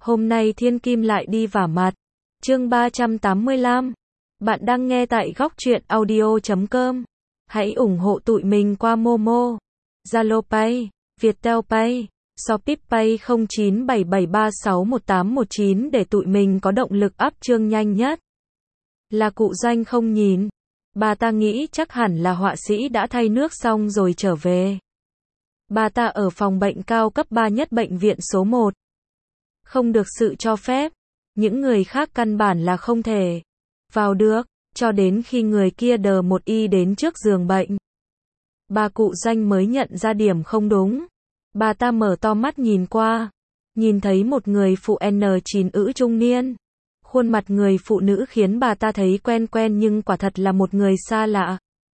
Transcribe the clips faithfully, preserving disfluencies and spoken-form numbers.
Hôm nay thiên kim lại đi vả mặt. Chương ba trăm tám mươi lăm. Bạn đang nghe tại góc truyện audio chấm com. Hãy ủng hộ tụi mình qua Momo, Zalo Pay, Viettel Pay, Shopee Pay không chín bảy bảy ba sáu một tám một chín để tụi mình có động lực up chương nhanh nhất. Là cụ Doanh không nhìn. Bà ta nghĩ chắc hẳn là họa sĩ đã thay nước xong rồi trở về. Bà ta ở phòng bệnh cao cấp ba nhất bệnh viện số một. Không được sự cho phép. Những người khác căn bản là không thể vào được, cho đến khi người kia đờ một y đến trước giường bệnh. Bà cụ Doanh mới nhận ra điểm không đúng. Bà ta mở to mắt nhìn qua. Nhìn thấy một người phụ N chín ữ trung niên. Khuôn mặt người phụ nữ khiến bà ta thấy quen quen nhưng quả thật là một người xa lạ.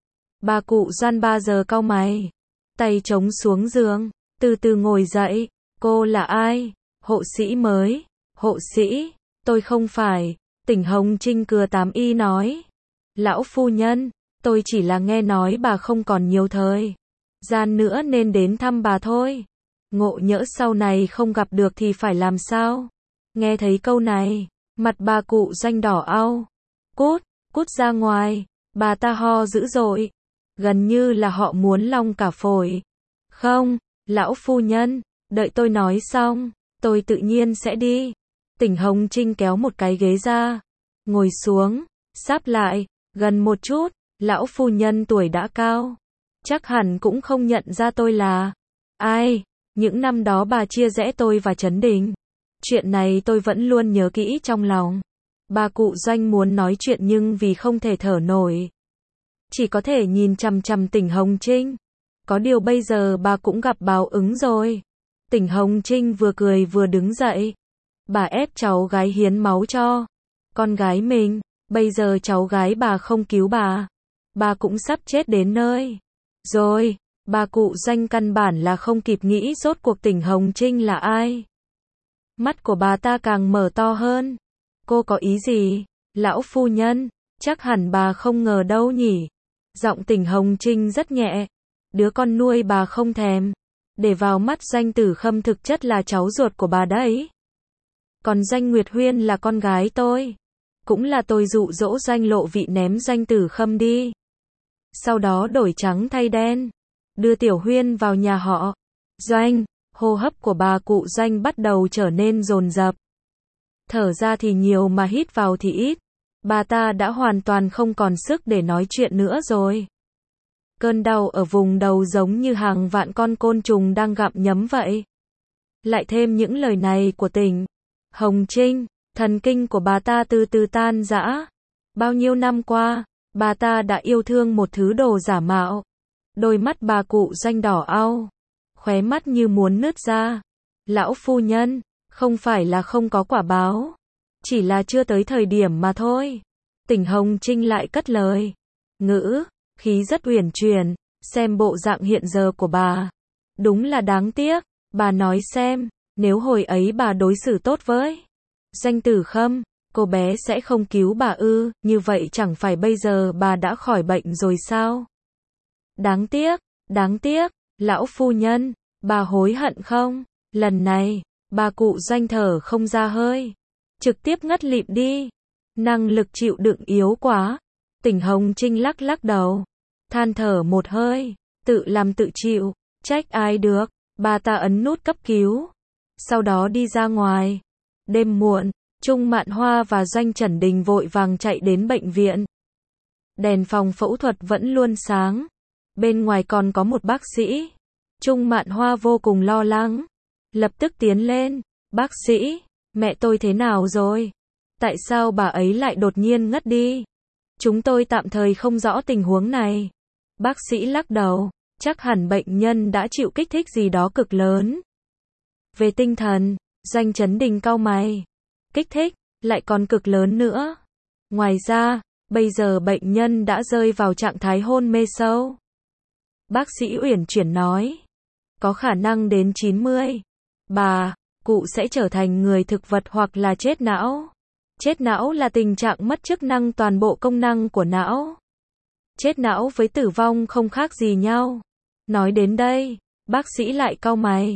Bà cụ Doan ba giờ cau mày. Tay chống xuống giường. Từ từ ngồi dậy. Cô là ai? Hộ sĩ mới. Hộ sĩ? Tôi không phải. Tỉnh Hồng Trinh cưa tám y nói. Lão phu nhân, tôi chỉ là nghe nói bà không còn nhiều thời gian nữa nên đến thăm bà thôi. Ngộ nhỡ sau này không gặp được thì phải làm sao? Nghe thấy câu này, mặt bà cụ Doanh đỏ au. Cút, cút ra ngoài. Bà ta ho dữ dội. Gần như là họ muốn long cả phổi. Không, lão phu nhân, đợi tôi nói xong, tôi tự nhiên sẽ đi. Tỉnh Hồng Trinh kéo một cái ghế ra. Ngồi xuống, sáp lại, gần một chút. Lão phu nhân tuổi đã cao. Chắc hẳn cũng không nhận ra tôi là ai. Những năm đó bà chia rẽ tôi và Trấn Đình. Chuyện này tôi vẫn luôn nhớ kỹ trong lòng. Bà cụ Doanh muốn nói chuyện nhưng vì không thể thở nổi. Chỉ có thể nhìn chằm chằm Tỉnh Hồng Trinh. Có điều bây giờ bà cũng gặp báo ứng rồi. Tỉnh Hồng Trinh vừa cười vừa đứng dậy. Bà ép cháu gái hiến máu cho con gái mình. Bây giờ cháu gái bà không cứu bà, bà cũng sắp chết đến nơi rồi. Bà cụ Doanh căn bản là không kịp nghĩ rốt cuộc Tỉnh Hồng Trinh là ai. Mắt của bà ta càng mở to hơn. Cô có ý gì? Lão phu nhân, chắc hẳn bà không ngờ đâu nhỉ. Giọng Tỉnh Hồng Trinh rất nhẹ. Đứa con nuôi bà không thèm để vào mắt Doanh Tử Khâm thực chất là cháu ruột của bà đấy. Còn Doanh Nguyệt Huyên là con gái tôi. Cũng là tôi dụ dỗ Doanh Lộ Vị ném Doanh Tử Khâm đi. Sau đó đổi trắng thay đen. Đưa Tiểu Huyên vào nhà họ Doanh. Hô hấp của bà cụ Doanh bắt đầu trở nên dồn dập. Thở ra thì nhiều mà hít vào thì ít. Bà ta đã hoàn toàn không còn sức để nói chuyện nữa rồi. Cơn đau ở vùng đầu giống như hàng vạn con côn trùng đang gặm nhấm vậy. Lại thêm những lời này của Tỉnh Hồng Trinh. Thần kinh của bà ta từ từ tan rã. Bao nhiêu năm qua, bà ta đã yêu thương một thứ đồ giả mạo. Đôi mắt bà cụ Doanh đỏ au. Khóe mắt như muốn nứt ra. Lão phu nhân, không phải là không có quả báo. Chỉ là chưa tới thời điểm mà thôi. Tỉnh Hồng Trinh lại cất lời. Ngữ, khí rất uyển chuyển. Xem bộ dạng hiện giờ của bà. Đúng là đáng tiếc. Bà nói xem, nếu hồi ấy bà đối xử tốt với Doanh Tử Khâm, cô bé sẽ không cứu bà ư, như vậy chẳng phải bây giờ bà đã khỏi bệnh rồi sao? Đáng tiếc, đáng tiếc, lão phu nhân, bà hối hận không? Lần này, bà cụ Doanh thở không ra hơi. Trực tiếp ngất lịm đi. Năng lực chịu đựng yếu quá. Tỉnh Hồng Trinh lắc lắc đầu. Than thở một hơi. Tự làm tự chịu. Trách ai được. Bà ta ấn nút cấp cứu. Sau đó đi ra ngoài. Đêm muộn, Trung Mạn Hoa và Doanh Trần Đình vội vàng chạy đến bệnh viện. Đèn phòng phẫu thuật vẫn luôn sáng. Bên ngoài còn có một bác sĩ. Trung Mạn Hoa vô cùng lo lắng. Lập tức tiến lên. Bác sĩ, mẹ tôi thế nào rồi? Tại sao bà ấy lại đột nhiên ngất đi? Chúng tôi tạm thời không rõ tình huống này. Bác sĩ lắc đầu. Chắc hẳn bệnh nhân đã chịu kích thích gì đó cực lớn. Về tinh thần, Doanh Trấn Đình cau mày. Kích thích, lại còn cực lớn nữa. Ngoài ra, bây giờ bệnh nhân đã rơi vào trạng thái hôn mê sâu. Bác sĩ uyển chuyển nói. Có khả năng đến chín mươi. Bà, cụ sẽ trở thành người thực vật hoặc là chết não. Chết não là tình trạng mất chức năng toàn bộ công năng của não. Chết não với tử vong không khác gì nhau. Nói đến đây, bác sĩ lại cau mày.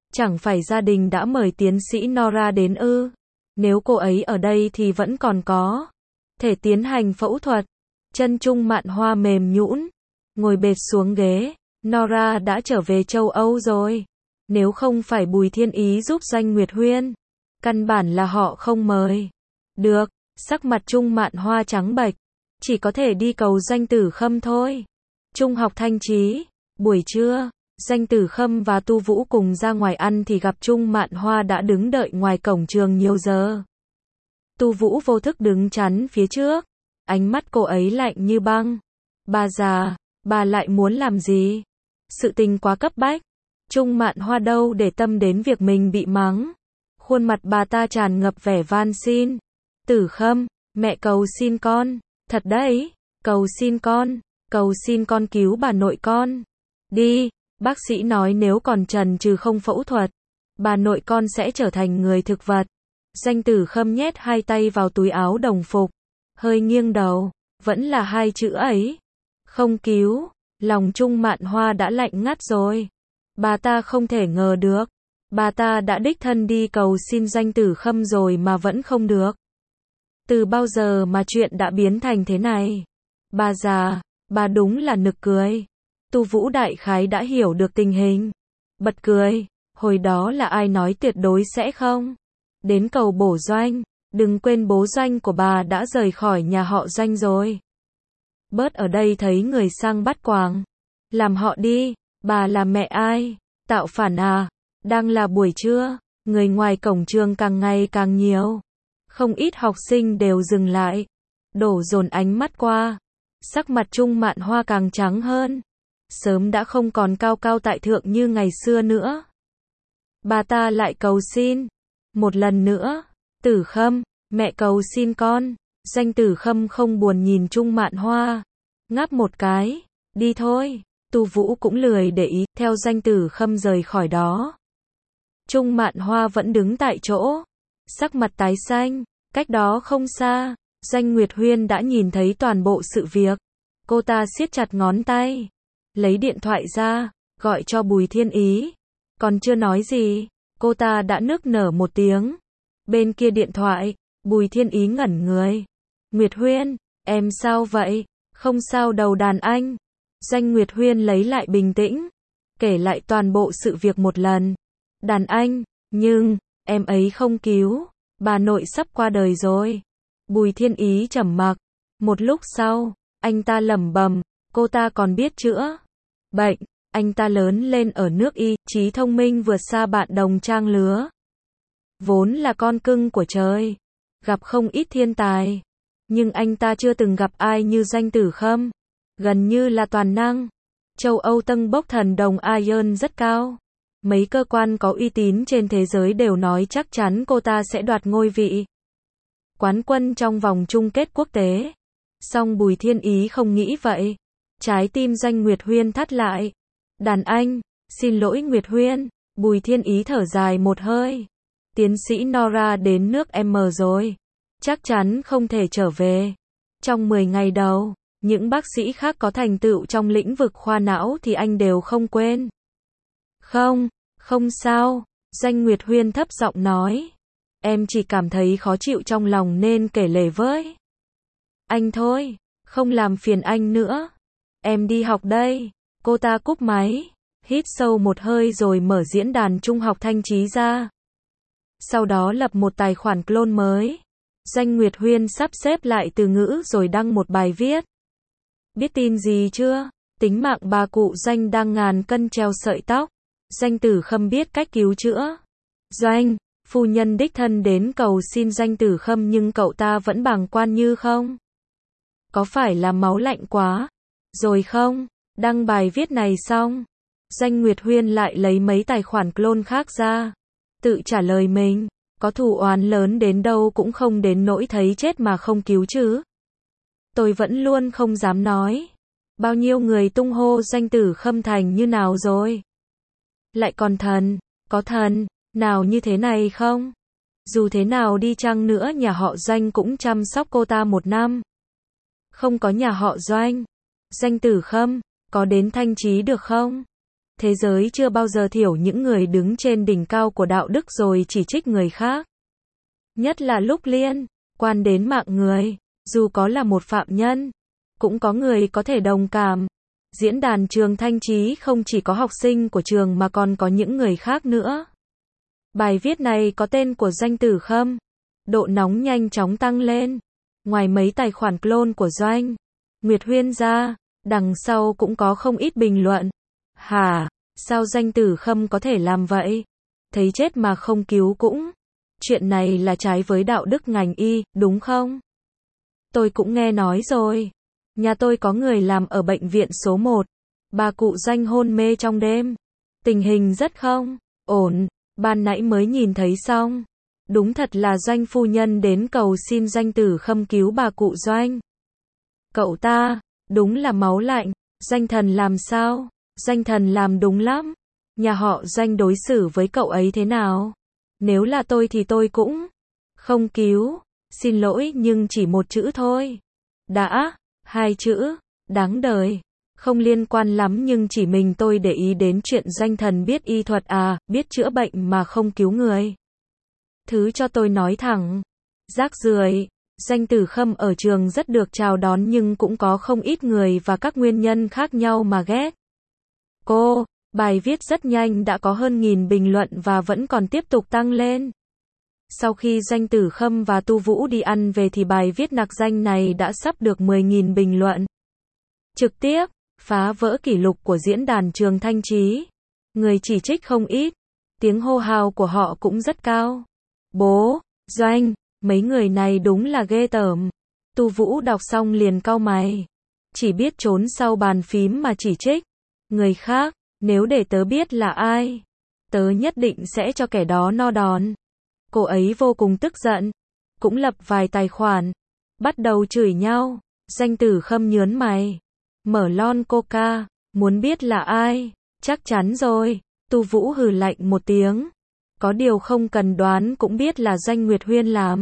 Chẳng phải gia đình đã mời tiến sĩ Nora đến ư? Nếu cô ấy ở đây thì vẫn còn có thể tiến hành phẫu thuật. Chân Trung Mạn Hoa mềm nhũn, ngồi bệt xuống ghế. Nora đã trở về châu Âu rồi. Nếu không phải Bùi Thiên Ý giúp Doanh Nguyệt Huyên, căn bản là họ không mời. Được, sắc mặt Trung Mạn Hoa trắng bệch, chỉ có thể đi cầu Doanh Tử Khâm thôi. Trung học Thanh Chí, buổi trưa, Doanh Tử Khâm và Tu Vũ cùng ra ngoài ăn thì gặp Trung Mạn Hoa đã đứng đợi ngoài cổng trường nhiều giờ. Tu Vũ vô thức đứng chắn phía trước, ánh mắt cô ấy lạnh như băng. Bà già, bà lại muốn làm gì? Sự tình quá cấp bách. Trung Mạn Hoa đâu để tâm đến việc mình bị mắng. Khuôn mặt bà ta tràn ngập vẻ van xin. Tử Khâm, mẹ cầu xin con. Thật đấy, cầu xin con. Cầu xin con cứu bà nội con. Đi, bác sĩ nói nếu còn chần chừ không phẫu thuật, bà nội con sẽ trở thành người thực vật. Doanh Tử Khâm nhét hai tay vào túi áo đồng phục, hơi nghiêng đầu, vẫn là hai chữ ấy. Không cứu, lòng Trung Mạn Hoa đã lạnh ngắt rồi. Bà ta không thể ngờ được, bà ta đã đích thân đi cầu xin Doanh Tử Khâm rồi mà vẫn không được. Từ bao giờ mà chuyện đã biến thành thế này? Bà già, bà đúng là nực cười. Tu Vũ đại khái đã hiểu được tình hình. Bật cười, hồi đó là ai nói tuyệt đối sẽ không đến cầu bổ Doanh, đừng quên bố Doanh của bà đã rời khỏi nhà họ Doanh rồi. Bớt ở đây thấy người sang bắt quàng. Làm họ đi, bà là mẹ ai? Tạo phản à? Đang là buổi trưa, người ngoài cổng trường càng ngày càng nhiều. Không ít học sinh đều dừng lại, đổ dồn ánh mắt qua. Sắc mặt Trung Mạn Hoa càng trắng hơn. Sớm đã không còn cao cao tại thượng như ngày xưa nữa. Bà ta lại cầu xin. Một lần nữa. Tử Khâm, mẹ cầu xin con. Doanh Tử Khâm không buồn nhìn Trung Mạn Hoa. Ngáp một cái. Đi thôi. Tu Vũ cũng lười để ý. Theo Doanh Tử Khâm rời khỏi đó. Trung Mạn Hoa vẫn đứng tại chỗ. Sắc mặt tái xanh. Cách đó không xa. Doanh Nguyệt Huyên đã nhìn thấy toàn bộ sự việc. Cô ta siết chặt ngón tay. Lấy điện thoại ra, gọi cho Bùi Thiên Ý. Còn chưa nói gì, cô ta đã nức nở một tiếng. Bên kia điện thoại, Bùi Thiên Ý ngẩn người. Nguyệt Huyên, em sao vậy? Không sao đâu đàn anh. Doanh Nguyệt Huyên lấy lại bình tĩnh, kể lại toàn bộ sự việc một lần. Đàn anh, nhưng, em ấy không cứu, bà nội sắp qua đời rồi. Bùi Thiên Ý trầm mặc. Một lúc sau, anh ta lẩm bẩm, cô ta còn biết chữa bệnh. Anh ta lớn lên ở nước Y, trí thông minh vượt xa bạn đồng trang lứa. Vốn là con cưng của trời, gặp không ít thiên tài. Nhưng anh ta chưa từng gặp ai như Doanh Tử Khâm. Gần như là toàn năng. Châu Âu tâng bốc thần đồng Iron rất cao. Mấy cơ quan có uy tín trên thế giới đều nói chắc chắn cô ta sẽ đoạt ngôi vị quán quân trong vòng chung kết quốc tế. Song Bùi Thiên Ý không nghĩ vậy. Trái tim Doanh Nguyệt Huyên thắt lại. Đàn anh, xin lỗi Nguyệt Huyên. Bùi Thiên Ý thở dài một hơi. Tiến sĩ Nora đến nước M rồi. Chắc chắn không thể trở về. Trong mười ngày đầu, những bác sĩ khác có thành tựu trong lĩnh vực khoa não thì anh đều không quên. Không, không sao. Doanh Nguyệt Huyên thấp giọng nói. Em chỉ cảm thấy khó chịu trong lòng nên kể lể với anh thôi. Không làm phiền anh nữa. Em đi học đây. Cô ta cúp máy, hít sâu một hơi rồi mở diễn đàn Trung học Thanh Chí ra. Sau đó lập một tài khoản clone mới. Doanh Nguyệt Huyên sắp xếp lại từ ngữ rồi đăng một bài viết. Biết tin gì chưa? Tính mạng bà cụ Doanh đang ngàn cân treo sợi tóc. Doanh Tử Khâm biết cách cứu chữa. Doanh, phu nhân đích thân đến cầu xin Doanh Tử Khâm nhưng cậu ta vẫn bàng quan như không. Có phải là máu lạnh quá rồi không? Đăng bài viết này xong, Doanh Nguyệt Huyên lại lấy mấy tài khoản clone khác ra. Tự trả lời mình, có thù oán lớn đến đâu cũng không đến nỗi thấy chết mà không cứu chứ. Tôi vẫn luôn không dám nói. Bao nhiêu người tung hô Doanh Tử Khâm thành như nào rồi? Lại còn thần, có thần nào như thế này không? Dù thế nào đi chăng nữa nhà họ Doanh cũng chăm sóc cô ta một năm. Không có nhà họ Doanh, Doanh Tử Khâm có đến Thanh Chí được không? Thế giới chưa bao giờ thiểu những người đứng trên đỉnh cao của đạo đức rồi chỉ trích người khác. Nhất là lúc liên quan đến mạng người, dù có là một phạm nhân, cũng có người có thể đồng cảm. Diễn đàn trường Thanh Chí không chỉ có học sinh của trường mà còn có những người khác nữa. Bài viết này có tên của Doanh Tử Khâm. Độ nóng nhanh chóng tăng lên. Ngoài mấy tài khoản clone của Doanh Nguyệt Huyên ra, đằng sau cũng có không ít bình luận. Hả? Sao Doanh Tử Khâm có thể làm vậy? Thấy chết mà không cứu cũng. Chuyện này là trái với đạo đức ngành y, đúng không? Tôi cũng nghe nói rồi. Nhà tôi có người làm ở bệnh viện số một. Bà cụ Doanh hôn mê trong đêm. Tình hình rất không ổn. Ban nãy mới nhìn thấy xong. Đúng thật là Doanh phu nhân đến cầu xin Doanh Tử Khâm cứu bà cụ Doanh. Cậu ta, đúng là máu lạnh. Doanh thần làm sao? Doanh thần làm đúng lắm. Nhà họ Doanh đối xử với cậu ấy thế nào? Nếu là tôi thì tôi cũng không cứu. Xin lỗi nhưng chỉ một chữ thôi. Đã, hai chữ, đáng đời. Không liên quan lắm nhưng chỉ mình tôi để ý đến chuyện Doanh thần biết y thuật à, biết chữa bệnh mà không cứu người. Thứ cho tôi nói thẳng. Rác rưởi. Doanh Tử Khâm ở trường rất được chào đón nhưng cũng có không ít người và các nguyên nhân khác nhau mà ghét. Cô, bài viết rất nhanh đã có hơn nghìn bình luận và vẫn còn tiếp tục tăng lên. Sau khi Doanh Tử Khâm và Tu Vũ đi ăn về thì bài viết nặc danh này đã sắp được mười nghìn bình luận. Trực tiếp, phá vỡ kỷ lục của diễn đàn trường Thanh Chí. Người chỉ trích không ít. Tiếng hô hào của họ cũng rất cao. Bố, Doanh, mấy người này đúng là ghê tởm. Tu Vũ đọc xong liền cau mày. Chỉ biết trốn sau bàn phím mà chỉ trích. Người khác, nếu để tớ biết là ai, tớ nhất định sẽ cho kẻ đó no đòn. Cô ấy vô cùng tức giận. Cũng lập vài tài khoản. Bắt đầu chửi nhau. Doanh Tử Khâm nhớn mày. Mở lon coca. Muốn biết là ai? Chắc chắn rồi. Tu Vũ hừ lạnh một tiếng. Có điều không cần đoán cũng biết là Doanh Nguyệt Huyên làm.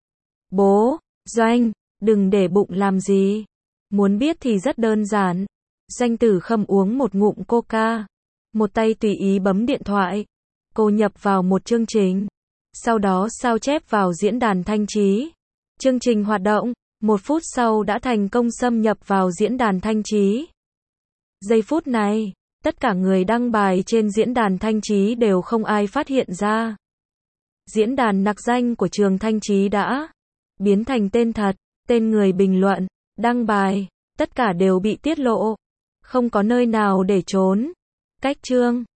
Bố, Doanh, đừng để bụng làm gì. Muốn biết thì rất đơn giản. Doanh Tử Khâm uống một ngụm coca. Một tay tùy ý bấm điện thoại. Cô nhập vào một chương trình. Sau đó sao chép vào diễn đàn Thanh Chí. Chương trình hoạt động, một phút sau đã thành công xâm nhập vào diễn đàn Thanh Chí. Giây phút này, tất cả người đăng bài trên diễn đàn Thanh Chí đều không ai phát hiện ra. Diễn đàn nặc danh của trường Thanh Chí đã biến thành tên thật, tên người bình luận, đăng bài, tất cả đều bị tiết lộ. Không có nơi nào để trốn. Cách chương